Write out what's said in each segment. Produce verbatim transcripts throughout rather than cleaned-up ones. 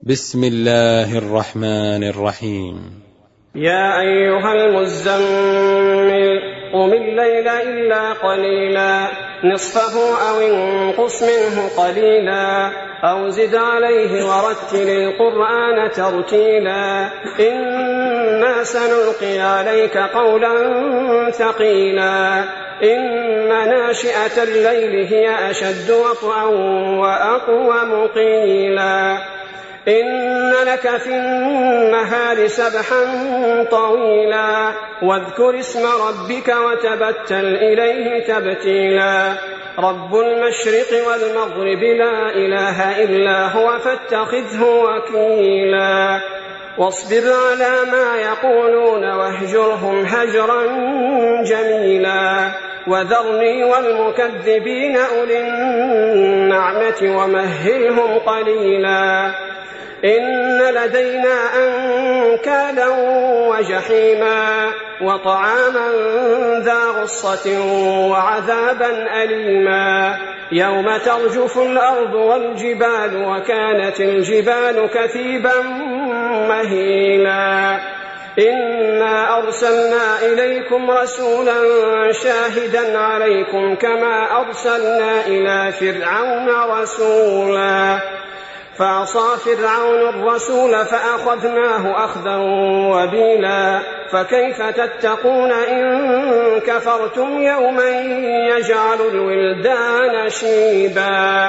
بسم الله الرحمن الرحيم. يا أيها المزمل قم الليل إلا قليلا نصفه أو انقص منه قليلا أو زد عليه ورتل القرآن ترتيلا إنا سنلقي عليك قولا ثقيلا إن ناشئة الليل هي أشد وطئا وأقوم قيلا إن لك في النهار سبحا طويلا واذكر اسم ربك وتبتل إليه تبتيلا رب المشرق والمغرب لا إله إلا هو فاتخذه وكيلا واصبر على ما يقولون واهجرهم هجرا جميلا وذرني والمكذبين أولي النعمة ومهلهم قليلا إن لدينا أنكالا وجحيما وطعاما ذا غصة وعذابا أليما يوم ترجف الأرض والجبال وكانت الجبال كثيبا مهيلا إنا أرسلنا إليكم رسولا شاهدا عليكم كما أرسلنا إلى فرعون رسولا فعصى فرعون الرسول فأخذناه أخذا وبيلا فكيف تتقون إن كفرتم يوما يجعل الولدان شيبا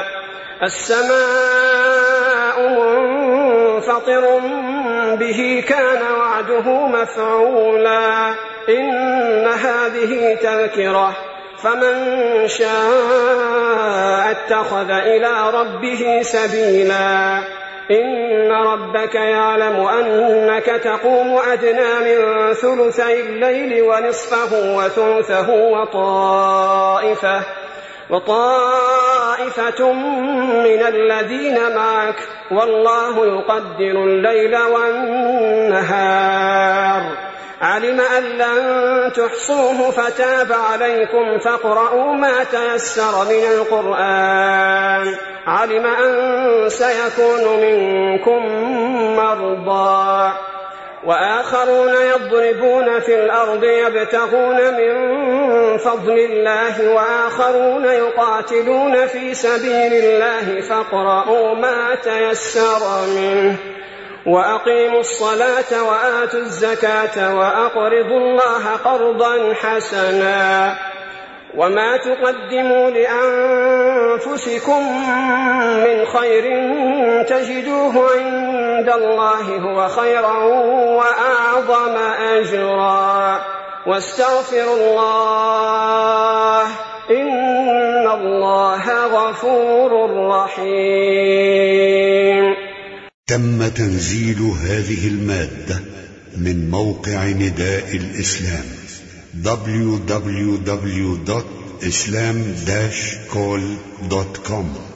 السماء منفطر به كان وعده مفعولا إن هذه تذكرة فمن شاء اتخذ إلى ربه سبيلا إن ربك يعلم أنك تقوم أدنى من ثلثي الليل ونصفه وثلثه وطائفة وطائفة من الذين معك والله يقدر الليل والنهار علم أن لن تحصوه فتاب عليكم فاقرؤوا ما تيسر من القرآن علم أن سيكون منكم مرضى وآخرون يضربون في الأرض يبتغون من فضل الله وآخرون يقاتلون في سبيل الله فاقرؤوا ما تيسر منه وأقيموا الصلاة وآتوا الزكاة وأقرضوا الله قرضا حسنا وما تقدموا لأنفسكم من خير تجدوه عند الله هو خيرا وأعظم أجرا واستغفروا الله إن الله غفور رحيم. تم تنزيل هذه المادة من موقع نداء الإسلام دبليو دبليو دبليو دوت إسلام داش كول دوت كوم.